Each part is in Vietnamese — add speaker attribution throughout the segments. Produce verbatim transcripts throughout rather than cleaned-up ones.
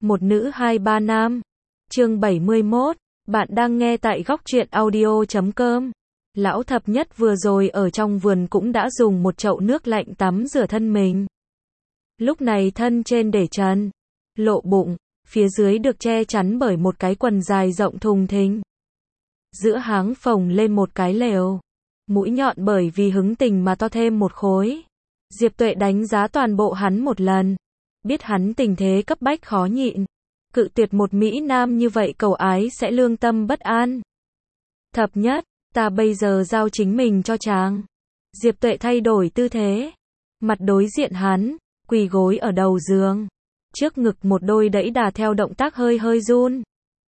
Speaker 1: một nữ hai ba nam. Chương bảy mươi mốt, bạn đang nghe tại góc truyện audio chấm com. Lão thập nhất vừa rồi ở trong vườn cũng đã dùng một chậu nước lạnh tắm rửa thân mình. Lúc này thân trên để trần, lộ bụng, phía dưới được che chắn bởi một cái quần dài rộng thùng thình. Giữa háng phồng lên một cái lều, mũi nhọn bởi vì hứng tình mà to thêm một khối. Diệp Tuệ đánh giá toàn bộ hắn một lần, biết hắn tình thế cấp bách khó nhịn, cự tuyệt một mỹ nam như vậy cầu ái sẽ lương tâm bất an. Thập nhất, ta bây giờ giao chính mình cho chàng. Diệp Tuệ thay đổi tư thế, mặt đối diện hắn, quỳ gối ở đầu giường, trước ngực một đôi đẫy đà theo động tác hơi hơi run.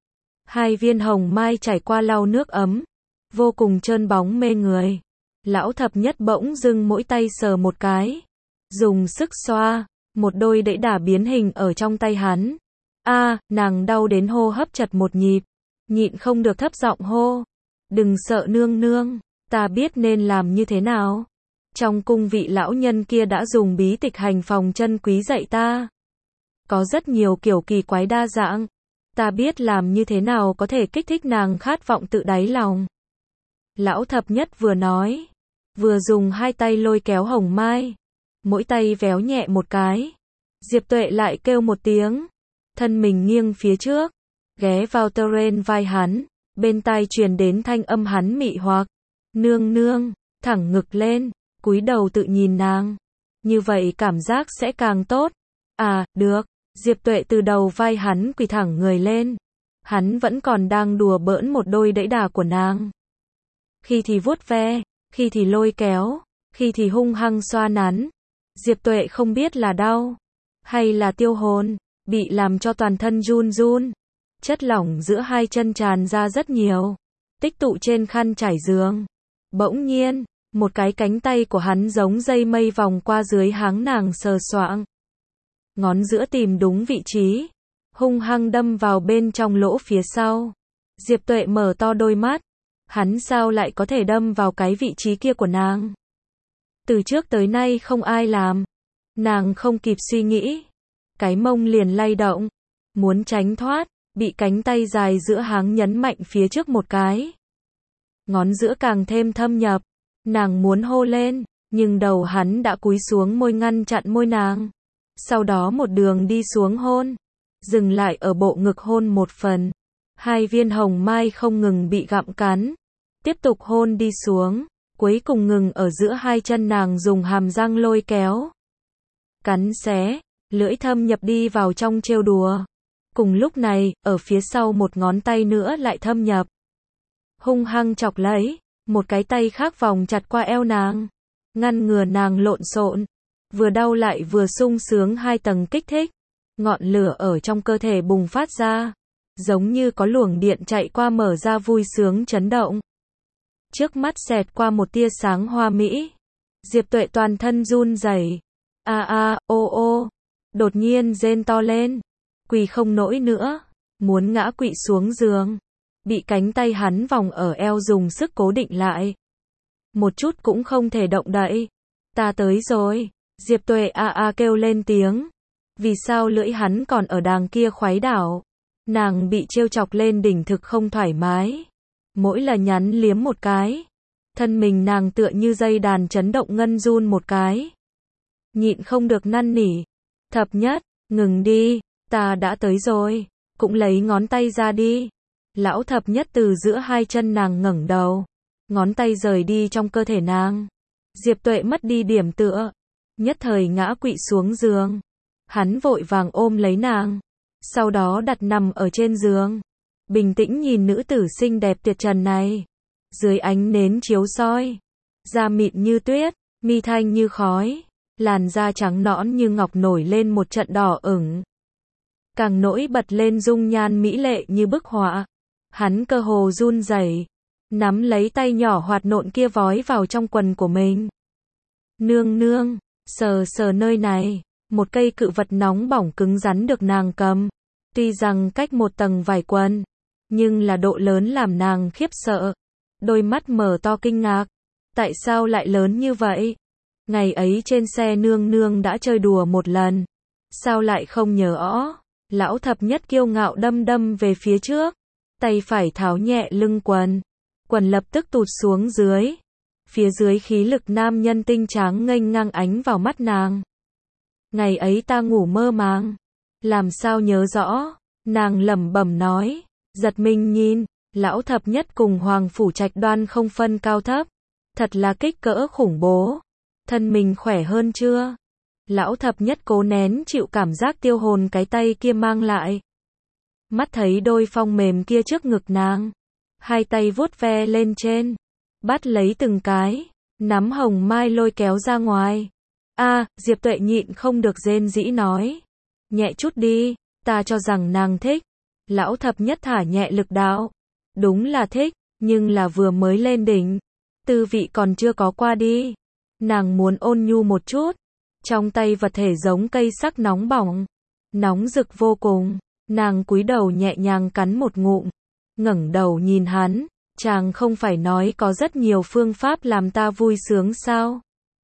Speaker 1: Hai viên hồng mai trải qua lau nước ấm, vô cùng trơn bóng mê người. Lão thập nhất bỗng dưng mỗi tay sờ một cái, dùng sức xoa, một đôi đẫy đà biến hình ở trong tay hắn. A, à, nàng đau đến hô hấp chật một nhịp, nhịn không được thấp giọng hô, đừng sợ nương nương, ta biết nên làm như thế nào. Trong cung vị lão nhân kia đã dùng bí tịch hành phòng chân quý dạy ta. Có rất nhiều kiểu kỳ quái đa dạng, ta biết làm như thế nào có thể kích thích nàng khát vọng tự đáy lòng. Lão thập nhất vừa nói, vừa dùng hai tay lôi kéo hồng mai, mỗi tay véo nhẹ một cái. Diệp Tuệ lại kêu một tiếng, thân mình nghiêng phía trước, ghé vào terrain vai hắn, bên tai truyền đến thanh âm hắn mị hoặc, nương nương, thẳng ngực lên, cúi đầu tự nhìn nàng, như vậy cảm giác sẽ càng tốt. À, được. Diệp Tuệ từ đầu vai hắn quỳ thẳng người lên, hắn vẫn còn đang đùa bỡn một đôi đẫy đà của nàng. Khi thì vuốt ve, khi thì lôi kéo, khi thì hung hăng xoa nắn. Diệp Tuệ không biết là đau, hay là tiêu hồn, bị làm cho toàn thân run run. Chất lỏng giữa hai chân tràn ra rất nhiều, tích tụ trên khăn trải giường. Bỗng nhiên, một cái cánh tay của hắn giống dây mây vòng qua dưới háng nàng sờ soạng. Ngón giữa tìm đúng vị trí, hung hăng đâm vào bên trong lỗ phía sau. Diệp Tuệ mở to đôi mắt, hắn sao lại có thể đâm vào cái vị trí kia của nàng? Từ trước tới nay không ai làm. Nàng không kịp suy nghĩ, cái mông liền lay động, muốn tránh thoát, bị cánh tay dài giữa háng nhấn mạnh phía trước một cái. Ngón giữa càng thêm thâm nhập, nàng muốn hô lên, nhưng đầu hắn đã cúi xuống môi ngăn chặn môi nàng. Sau đó một đường đi xuống hôn, dừng lại ở bộ ngực hôn một phần. Hai viên hồng mai không ngừng bị gặm cắn, tiếp tục hôn đi xuống, cuối cùng ngừng ở giữa hai chân nàng dùng hàm răng lôi kéo. Cắn xé, lưỡi thâm nhập đi vào trong trêu đùa. Cùng lúc này, ở phía sau một ngón tay nữa lại thâm nhập. Hung hăng chọc lấy, một cái tay khác vòng chặt qua eo nàng, ngăn ngừa nàng lộn xộn. Vừa đau lại vừa sung sướng hai tầng kích thích, ngọn lửa ở trong cơ thể bùng phát ra, giống như có luồng điện chạy qua mở ra vui sướng chấn động. Trước mắt xẹt qua một tia sáng hoa mỹ, Diệp Tuệ toàn thân run rẩy, a a, ô ô, đột nhiên rên to lên, quỳ không nổi nữa, muốn ngã quỵ xuống giường, bị cánh tay hắn vòng ở eo dùng sức cố định lại, một chút cũng không thể động đậy. Ta tới rồi. Diệp Tuệ a a kêu lên tiếng. Vì sao lưỡi hắn còn ở đàng kia khuấy đảo? Nàng bị trêu chọc lên đỉnh thực không thoải mái. Mỗi là nhắn liếm một cái, thân mình nàng tựa như dây đàn chấn động ngân run một cái. Nhịn không được năn nỉ. Thập nhất, ngừng đi, ta đã tới rồi, cũng lấy ngón tay ra đi. Lão thập nhất từ giữa hai chân nàng ngẩng đầu, ngón tay rời đi trong cơ thể nàng. Diệp Tuệ mất đi điểm tựa, nhất thời ngã quỵ xuống giường. Hắn vội vàng ôm lấy nàng, sau đó đặt nằm ở trên giường, bình tĩnh nhìn nữ tử xinh đẹp tuyệt trần này. Dưới ánh nến chiếu soi, da mịn như tuyết, mi thanh như khói, làn da trắng nõn như ngọc nổi lên một trận đỏ ửng. Càng nổi bật lên dung nhan mỹ lệ như bức họa. Hắn cơ hồ run rẩy, nắm lấy tay nhỏ hoạt nộn kia vói vào trong quần của mình. Nương nương, sờ sờ nơi này, một cây cự vật nóng bỏng cứng rắn được nàng cầm. Tuy rằng cách một tầng vải quần, nhưng là độ lớn làm nàng khiếp sợ. Đôi mắt mở to kinh ngạc. Tại sao lại lớn như vậy? Ngày ấy trên xe nương nương đã chơi đùa một lần. Sao lại không nhớ rõ? Lão thập nhất kiêu ngạo đâm đâm về phía trước, tay phải tháo nhẹ lưng quần, quần lập tức tụt xuống dưới. Phía dưới khí lực nam nhân tinh tráng nghênh ngang ánh vào mắt nàng. Ngày ấy ta ngủ mơ màng, làm sao nhớ rõ, nàng lẩm bẩm nói, giật mình nhìn, lão thập nhất cùng Hoàng Phủ Trạch Đoan không phân cao thấp, thật là kích cỡ khủng bố. Thân mình khỏe hơn chưa? Lão thập nhất cố nén chịu cảm giác tiêu hồn cái tay kia mang lại. Mắt thấy đôi phong mềm kia trước ngực nàng, hai tay vuốt ve lên trên, bắt lấy từng cái, nắm hồng mai lôi kéo ra ngoài. A, Diệp Tuệ nhịn không được rên rĩ nói, nhẹ chút đi, ta cho rằng nàng thích. Lão thập nhất thả nhẹ lực đạo, đúng là thích, nhưng là vừa mới lên đỉnh, tư vị còn chưa có qua đi. Nàng muốn ôn nhu một chút, trong tay vật thể giống cây sắc nóng bỏng, nóng rực vô cùng. Nàng cúi đầu nhẹ nhàng cắn một ngụm, ngẩng đầu nhìn hắn, chàng không phải nói có rất nhiều phương pháp làm ta vui sướng sao?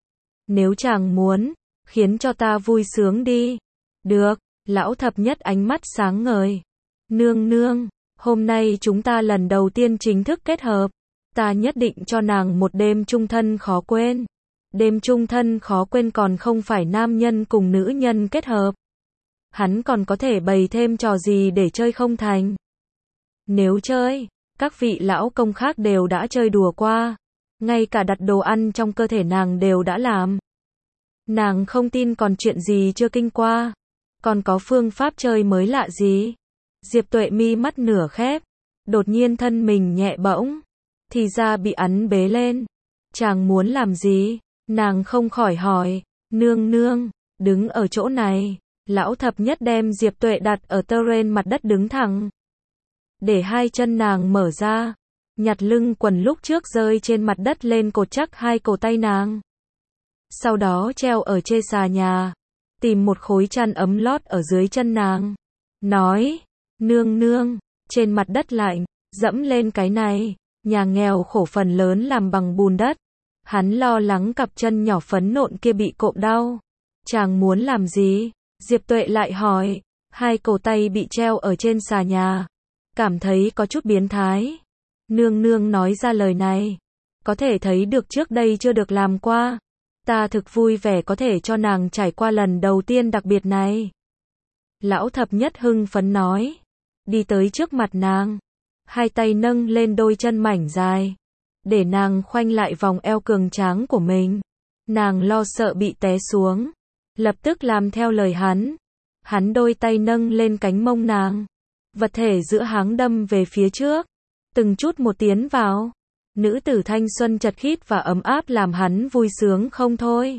Speaker 1: Nếu chàng muốn, khiến cho ta vui sướng đi. Được, lão thập nhất ánh mắt sáng ngời. Nương nương, hôm nay chúng ta lần đầu tiên chính thức kết hợp, ta nhất định cho nàng một đêm chung thân khó quên. Đêm chung thân khó quên còn không phải nam nhân cùng nữ nhân kết hợp. Hắn còn có thể bày thêm trò gì để chơi không thành. Nếu chơi, các vị lão công khác đều đã chơi đùa qua, ngay cả đặt đồ ăn trong cơ thể nàng đều đã làm. Nàng không tin còn chuyện gì chưa kinh qua, còn có phương pháp chơi mới lạ gì. Diệp Tuệ mi mắt nửa khép, đột nhiên thân mình nhẹ bỗng, thì ra bị ấn bế lên. Chàng muốn làm gì? Nàng không khỏi hỏi. Nương nương, đứng ở chỗ này. Lão thập nhất đem Diệp Tuệ đặt ở tơ rên mặt đất đứng thẳng, để hai chân nàng mở ra, nhặt lưng quần lúc trước rơi trên mặt đất lên cột chắc hai cổ tay nàng. Sau đó treo ở trên xà nhà, tìm một khối chăn ấm lót ở dưới chân nàng, nói, nương nương, trên mặt đất lạnh, dẫm lên cái này. Nhà nghèo khổ phần lớn làm bằng bùn đất, hắn lo lắng cặp chân nhỏ phấn nộn kia bị cộm đau. Chàng muốn làm gì? Diệp Tuệ lại hỏi. Hai cổ tay bị treo ở trên xà nhà, cảm thấy có chút biến thái. Nương nương nói ra lời này, có thể thấy được trước đây chưa được làm qua. Ta thực vui vẻ có thể cho nàng trải qua lần đầu tiên đặc biệt này. Lão thập nhất hưng phấn nói, đi tới trước mặt nàng, hai tay nâng lên đôi chân mảnh dài, để nàng khoanh lại vòng eo cường tráng của mình. Nàng lo sợ bị té xuống, lập tức làm theo lời hắn. Hắn đôi tay nâng lên cánh mông nàng, vật thể giữa háng đâm về phía trước, từng chút một tiến vào. Nữ tử thanh xuân chật khít và ấm áp làm hắn vui sướng không thôi.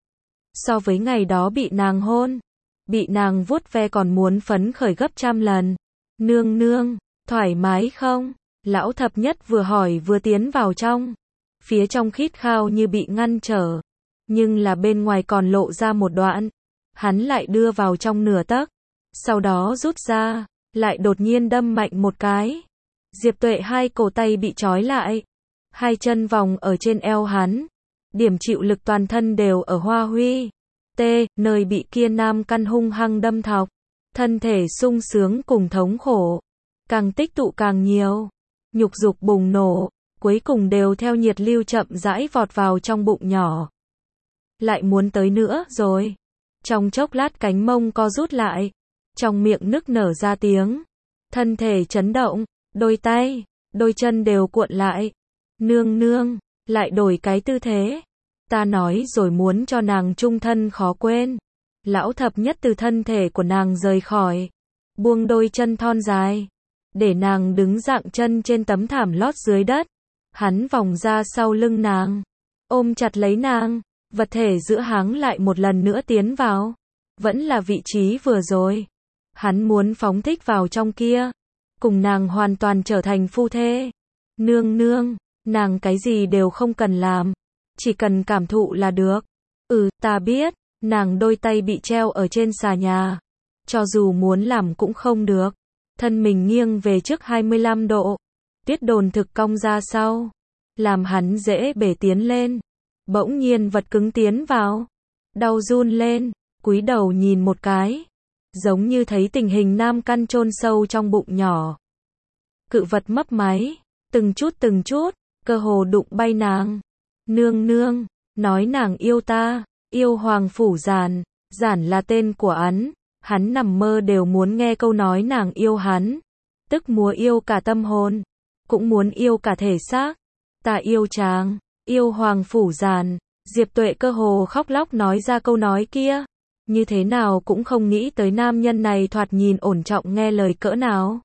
Speaker 1: So với ngày đó bị nàng hôn, bị nàng vuốt ve còn muốn phấn khởi gấp trăm lần. Nương nương, thoải mái không? Lão thập nhất vừa hỏi vừa tiến vào trong. Phía trong khít khao như bị ngăn trở, nhưng là bên ngoài còn lộ ra một đoạn. Hắn lại đưa vào trong nửa tấc, sau đó rút ra, lại đột nhiên đâm mạnh một cái. Diệp Tuệ hai cổ tay bị trói lại, hai chân vòng ở trên eo hắn, điểm chịu lực toàn thân đều ở hoa huy. T, nơi bị kia nam căn hung hăng đâm thọc, thân thể sung sướng cùng thống khổ, càng tích tụ càng nhiều, nhục dục bùng nổ, cuối cùng đều theo nhiệt lưu chậm rãi vọt vào trong bụng nhỏ. Lại muốn tới nữa rồi. Trong chốc lát cánh mông co rút lại, trong miệng nức nở ra tiếng, thân thể chấn động, đôi tay, đôi chân đều cuộn lại. Nương nương, lại đổi cái tư thế. Ta nói rồi muốn cho nàng chung thân khó quên. Lão thập nhất từ thân thể của nàng rời khỏi, buông đôi chân thon dài, để nàng đứng dạng chân trên tấm thảm lót dưới đất. Hắn vòng ra sau lưng nàng, ôm chặt lấy nàng, vật thể giữa háng lại một lần nữa tiến vào, vẫn là vị trí vừa rồi. Hắn muốn phóng thích vào trong kia, cùng nàng hoàn toàn trở thành phu thê. Nương nương, nàng cái gì đều không cần làm, chỉ cần cảm thụ là được. Ừ, ta biết. Nàng đôi tay bị treo ở trên xà nhà, cho dù muốn làm cũng không được. Thân mình nghiêng về trước hai mươi lăm độ, tuyết đồn thực cong ra sau, làm hắn dễ bể tiến lên. Bỗng nhiên vật cứng tiến vào, đau run lên, cúi đầu nhìn một cái, giống như thấy tình hình nam căn chôn sâu trong bụng nhỏ. Cự vật mấp máy, từng chút từng chút, cơ hồ đụng bay nàng. Nương nương, nói nàng yêu ta, yêu Hoàng Phủ Giản, Giản là tên của hắn, hắn nằm mơ đều muốn nghe câu nói nàng yêu hắn, tức múa yêu cả tâm hồn, cũng muốn yêu cả thể xác. Ta yêu chàng, yêu Hoàng Phủ Giản. Diệp Tuệ cơ hồ khóc lóc nói ra câu nói kia, như thế nào cũng không nghĩ tới nam nhân này thoạt nhìn ổn trọng nghe lời cỡ nào.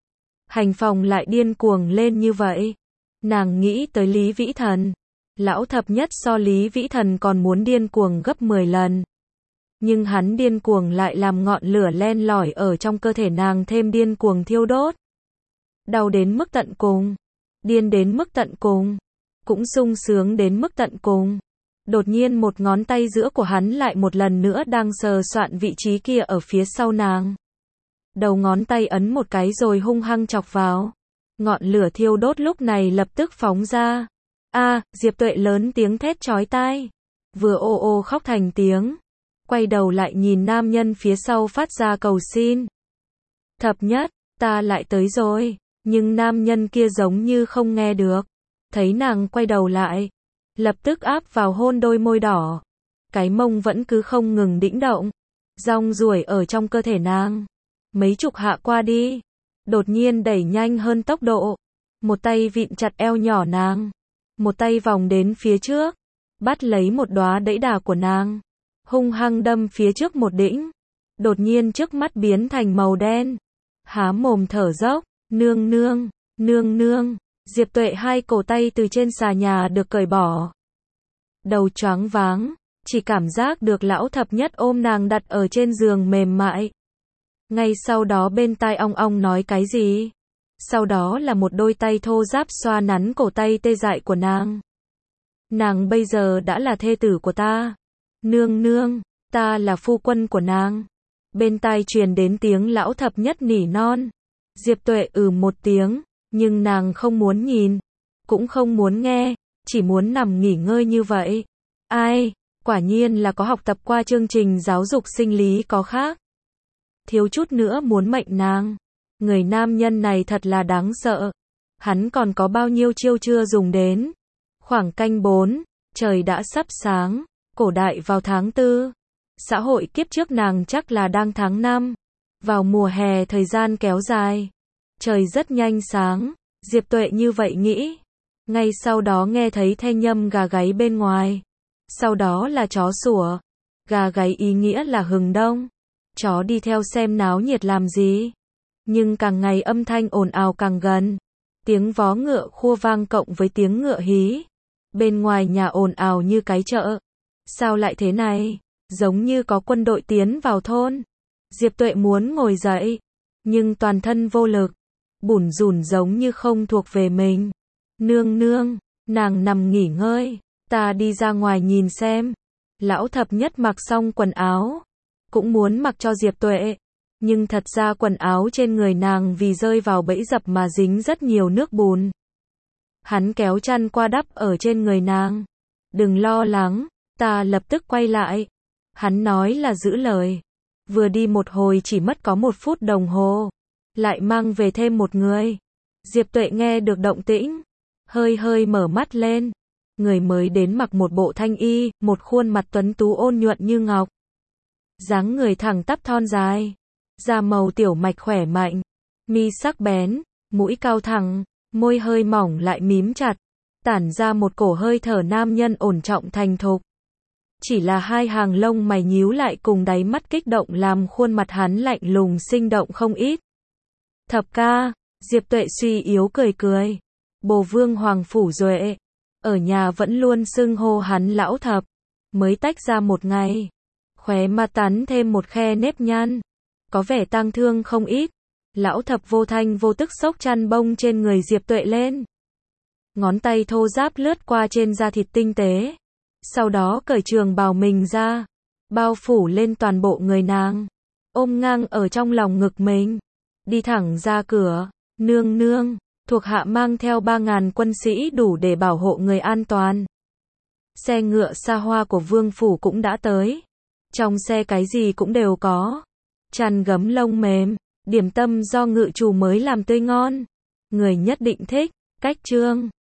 Speaker 1: Hành Phòng lại điên cuồng lên như vậy. Nàng nghĩ tới Lý Vĩ Thần, lão thập nhất so Lý Vĩ Thần còn muốn điên cuồng gấp mười lần. Nhưng hắn điên cuồng lại làm ngọn lửa len lỏi ở trong cơ thể nàng thêm điên cuồng thiêu đốt. Đau đến mức tận cùng, điên đến mức tận cùng, cũng sung sướng đến mức tận cùng. Đột nhiên một ngón tay giữa của hắn lại một lần nữa đang sờ soạn vị trí kia ở phía sau nàng. Đầu ngón tay ấn một cái rồi hung hăng chọc vào. Ngọn lửa thiêu đốt lúc này lập tức phóng ra. A, Diệp Tuệ lớn tiếng thét chói tai. Vừa ô ô khóc thành tiếng. Quay đầu lại nhìn nam nhân phía sau phát ra cầu xin. Thập nhất, ta lại tới rồi. Nhưng nam nhân kia giống như không nghe được. Thấy nàng quay đầu lại, lập tức áp vào hôn đôi môi đỏ. Cái mông vẫn cứ không ngừng đĩnh động. Rong ruổi ở trong cơ thể nàng. Mấy chục hạ qua đi. Đột nhiên đẩy nhanh hơn tốc độ. Một tay vịn chặt eo nhỏ nàng. Một tay vòng đến phía trước. Bắt lấy một đóa đẫy đà của nàng. Hung hăng đâm phía trước một đĩnh. Đột nhiên trước mắt biến thành màu đen. Há mồm thở dốc. Nương nương, nương nương. Diệp Tuệ hai cổ tay từ trên xà nhà được cởi bỏ. Đầu choáng váng. Chỉ cảm giác được lão thập nhất ôm nàng đặt ở trên giường mềm mại. Ngay sau đó bên tai ong ong nói cái gì. Sau đó là một đôi tay thô ráp xoa nắn cổ tay tê dại của nàng. Nàng bây giờ đã là thê tử của ta. Nương nương, ta là phu quân của nàng. Bên tai truyền đến tiếng lão thập nhất nỉ non. Diệp Tuệ ừ một tiếng, nhưng nàng không muốn nhìn, cũng không muốn nghe, chỉ muốn nằm nghỉ ngơi như vậy. Ai, quả nhiên là có học tập qua chương trình giáo dục sinh lý có khác. Thiếu chút nữa muốn mệnh nàng. Người nam nhân này thật là đáng sợ. Hắn còn có bao nhiêu chiêu chưa dùng đến. Khoảng canh bốn, trời đã sắp sáng, cổ đại vào tháng tư. Xã hội kiếp trước nàng chắc là đang tháng năm. Vào mùa hè thời gian kéo dài. Trời rất nhanh sáng, Diệp Tuệ như vậy nghĩ. Ngay sau đó nghe thấy thanh âm gà gáy bên ngoài. Sau đó là chó sủa. Gà gáy ý nghĩa là hừng đông. Chó đi theo xem náo nhiệt làm gì. Nhưng càng ngày âm thanh ồn ào càng gần. Tiếng vó ngựa khua vang cộng với tiếng ngựa hí. Bên ngoài nhà ồn ào như cái chợ. Sao lại thế này? Giống như có quân đội tiến vào thôn. Diệp Tuệ muốn ngồi dậy. Nhưng toàn thân vô lực. Bủn rủn giống như không thuộc về mình. Nương nương, nàng nằm nghỉ ngơi. Ta đi ra ngoài nhìn xem. Lão thập nhất mặc xong quần áo. Cũng muốn mặc cho Diệp Tuệ. Nhưng thật ra quần áo trên người nàng vì rơi vào bẫy dập mà dính rất nhiều nước bùn. Hắn kéo chăn qua đắp ở trên người nàng. Đừng lo lắng, ta lập tức quay lại. Hắn nói là giữ lời. Vừa đi một hồi chỉ mất có một phút đồng hồ. Lại mang về thêm một người. Diệp Tuệ nghe được động tĩnh. Hơi hơi mở mắt lên. Người mới đến mặc một bộ thanh y, một khuôn mặt tuấn tú ôn nhuận như ngọc. Dáng người thẳng tắp thon dài. Da màu tiểu mạch khỏe mạnh. Mi sắc bén, mũi cao thẳng, môi hơi mỏng lại mím chặt. Tản ra một cổ hơi thở nam nhân ổn trọng thành thục. Chỉ là hai hàng lông mày nhíu lại cùng đáy mắt kích động làm khuôn mặt hắn lạnh lùng sinh động không ít. Thập ca, Diệp Tuệ suy yếu cười cười. Bồ vương Hoàng Phủ Duệ. Ở nhà vẫn luôn xưng hô hắn lão thập. Mới tách ra một ngày. Khóe mặt tắn thêm một khe nếp nhăn. Có vẻ tang thương không ít. Lão thập vô thanh vô tức xốc chăn bông trên người Diệp Tuệ lên. Ngón tay thô ráp lướt qua trên da thịt tinh tế. Sau đó cởi trường bào mình ra. Bao phủ lên toàn bộ người nàng. Ôm ngang ở trong lòng ngực mình. Đi thẳng ra cửa. Nương nương, thuộc hạ mang theo ba ngàn quân sĩ đủ để bảo hộ người an toàn. Xe ngựa xa hoa của vương phủ cũng đã tới. Trong xe cái gì cũng đều có. chăn gấm lông mềm, điểm tâm do ngự chủ mới làm tươi ngon. Người nhất định thích. Cách trương